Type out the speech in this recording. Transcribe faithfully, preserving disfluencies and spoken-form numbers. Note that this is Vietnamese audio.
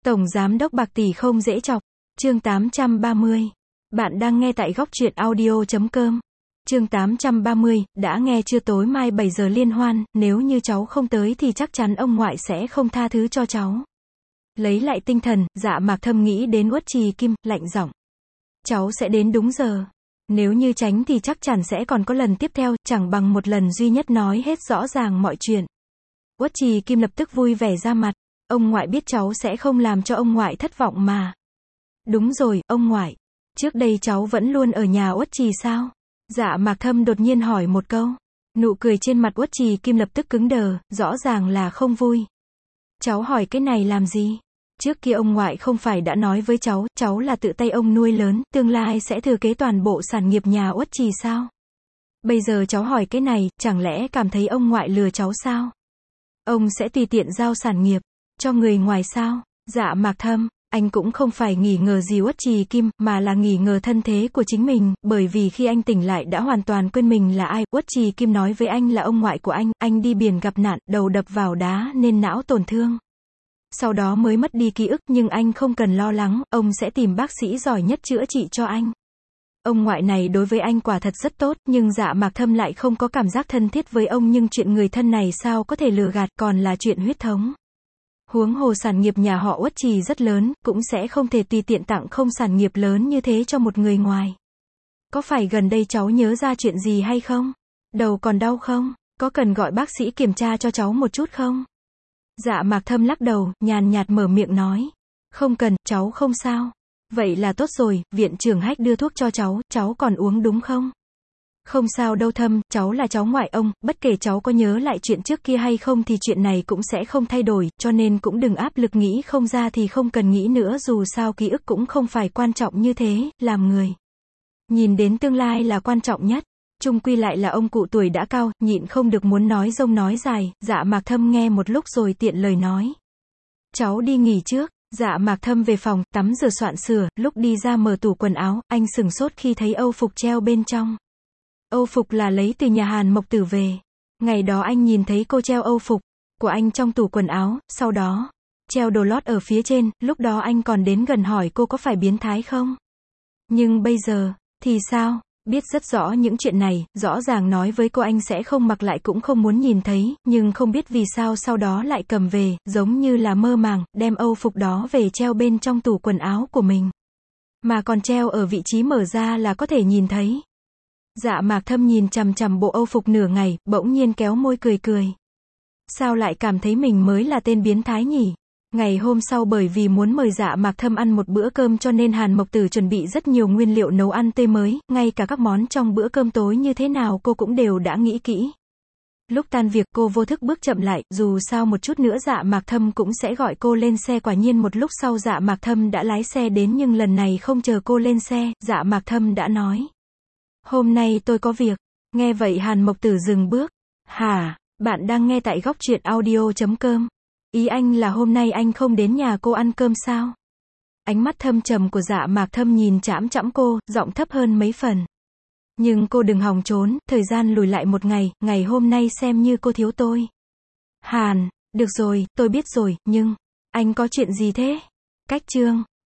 Tổng giám đốc bạc tỷ không dễ chọc. Chương tám trăm ba mươi. Bạn đang nghe tại góc truyện audio chấm com. Chương tám trăm ba mươi, đã nghe chưa, tối mai bảy giờ liên hoan, nếu như cháu không tới thì chắc chắn ông ngoại sẽ không tha thứ cho cháu. Lấy lại tinh thần, Dạ Mạc Thâm nghĩ đến Uất Trì Kim, lạnh giọng. Cháu sẽ đến đúng giờ. Nếu như tránh thì chắc chắn sẽ còn có lần tiếp theo, chẳng bằng một lần duy nhất nói hết rõ ràng mọi chuyện. Uất Trì Kim lập tức vui vẻ ra mặt. Ông ngoại biết cháu sẽ không làm cho ông ngoại thất vọng mà. Đúng rồi, ông ngoại. Trước đây cháu vẫn luôn ở nhà Uất Trì sao? Dạ Mạc Thâm đột nhiên hỏi một câu. Nụ cười trên mặt Uất Trì Kim lập tức cứng đờ, rõ ràng là không vui. Cháu hỏi cái này làm gì? Trước kia ông ngoại không phải đã nói với cháu, cháu là tự tay ông nuôi lớn, tương lai sẽ thừa kế toàn bộ sản nghiệp nhà Uất Trì sao? Bây giờ cháu hỏi cái này, chẳng lẽ cảm thấy ông ngoại lừa cháu sao? Ông sẽ tùy tiện giao sản nghiệp cho người ngoài sao? Dạ Mạc Thâm, anh cũng không phải nghi ngờ gì Uất Trì Kim, mà là nghi ngờ thân thế của chính mình, bởi vì khi anh tỉnh lại đã hoàn toàn quên mình là ai. Uất Trì Kim nói với anh là ông ngoại của anh, anh đi biển gặp nạn, đầu đập vào đá nên não tổn thương. Sau đó mới mất đi ký ức, nhưng anh không cần lo lắng, ông sẽ tìm bác sĩ giỏi nhất chữa trị cho anh. Ông ngoại này đối với anh quả thật rất tốt, nhưng Dạ Mạc Thâm lại không có cảm giác thân thiết với ông, nhưng chuyện người thân này sao có thể lừa gạt, còn là chuyện huyết thống. Huống hồ sản nghiệp nhà họ Uất Trì rất lớn, cũng sẽ không thể tùy tiện tặng không sản nghiệp lớn như thế cho một người ngoài. Có phải gần đây cháu nhớ ra chuyện gì hay không? Đầu còn đau không? Có cần gọi bác sĩ kiểm tra cho cháu một chút không? Dạ Mạc Thâm lắc đầu, nhàn nhạt mở miệng nói. Không cần, cháu không sao. Vậy là tốt rồi, viện trưởng Hách đưa thuốc cho cháu, cháu còn uống đúng không? Không sao đâu Thâm, cháu là cháu ngoại ông, bất kể cháu có nhớ lại chuyện trước kia hay không thì chuyện này cũng sẽ không thay đổi, cho nên cũng đừng áp lực, nghĩ không ra thì không cần nghĩ nữa, dù sao ký ức cũng không phải quan trọng như thế, làm người nhìn đến tương lai là quan trọng nhất. Chung quy lại là ông cụ tuổi đã cao, nhịn không được muốn nói rông nói dài. Dạ Mạc Thâm nghe một lúc rồi tiện lời nói. Cháu đi nghỉ trước. Dạ Mạc Thâm về phòng, tắm rửa soạn sửa, lúc đi ra mở tủ quần áo, anh sửng sốt khi thấy âu phục treo bên trong. Âu phục là lấy từ nhà Hàn Mộc Tử về. Ngày đó anh nhìn thấy cô treo âu phục của anh trong tủ quần áo, sau đó treo đồ lót ở phía trên, lúc đó anh còn đến gần hỏi cô có phải biến thái không? Nhưng bây giờ, thì sao? Biết rất rõ những chuyện này, rõ ràng nói với cô anh sẽ không mặc lại cũng không muốn nhìn thấy, nhưng không biết vì sao sau đó lại cầm về, giống như là mơ màng, đem âu phục đó về treo bên trong tủ quần áo của mình. Mà còn treo ở vị trí mở ra là có thể nhìn thấy. Dạ Mạc Thâm nhìn chằm chằm bộ âu phục nửa ngày, bỗng nhiên kéo môi cười cười. Sao lại cảm thấy mình mới là tên biến thái nhỉ? Ngày hôm sau bởi vì muốn mời Dạ Mạc Thâm ăn một bữa cơm cho nên Hàn Mộc Tử chuẩn bị rất nhiều nguyên liệu nấu ăn tươi mới, ngay cả các món trong bữa cơm tối như thế nào cô cũng đều đã nghĩ kỹ. Lúc tan việc cô vô thức bước chậm lại, dù sao một chút nữa Dạ Mạc Thâm cũng sẽ gọi cô lên xe, quả nhiên một lúc sau Dạ Mạc Thâm đã lái xe đến, nhưng lần này không chờ cô lên xe, Dạ Mạc Thâm đã nói. Hôm nay tôi có việc. Nghe vậy Hàn Mộc Tử dừng bước. Hả? Bạn đang nghe tại góc truyện audio chấm com. Ý anh là hôm nay anh không đến nhà cô ăn cơm sao? Ánh mắt thâm trầm của Dạ Mạc Thâm nhìn chãm chãm cô, giọng thấp hơn mấy phần. Nhưng cô đừng hòng trốn, thời gian lùi lại một ngày, ngày hôm nay xem như cô thiếu tôi. Hàn, được rồi, tôi biết rồi, nhưng, anh có chuyện gì thế? Cách chương.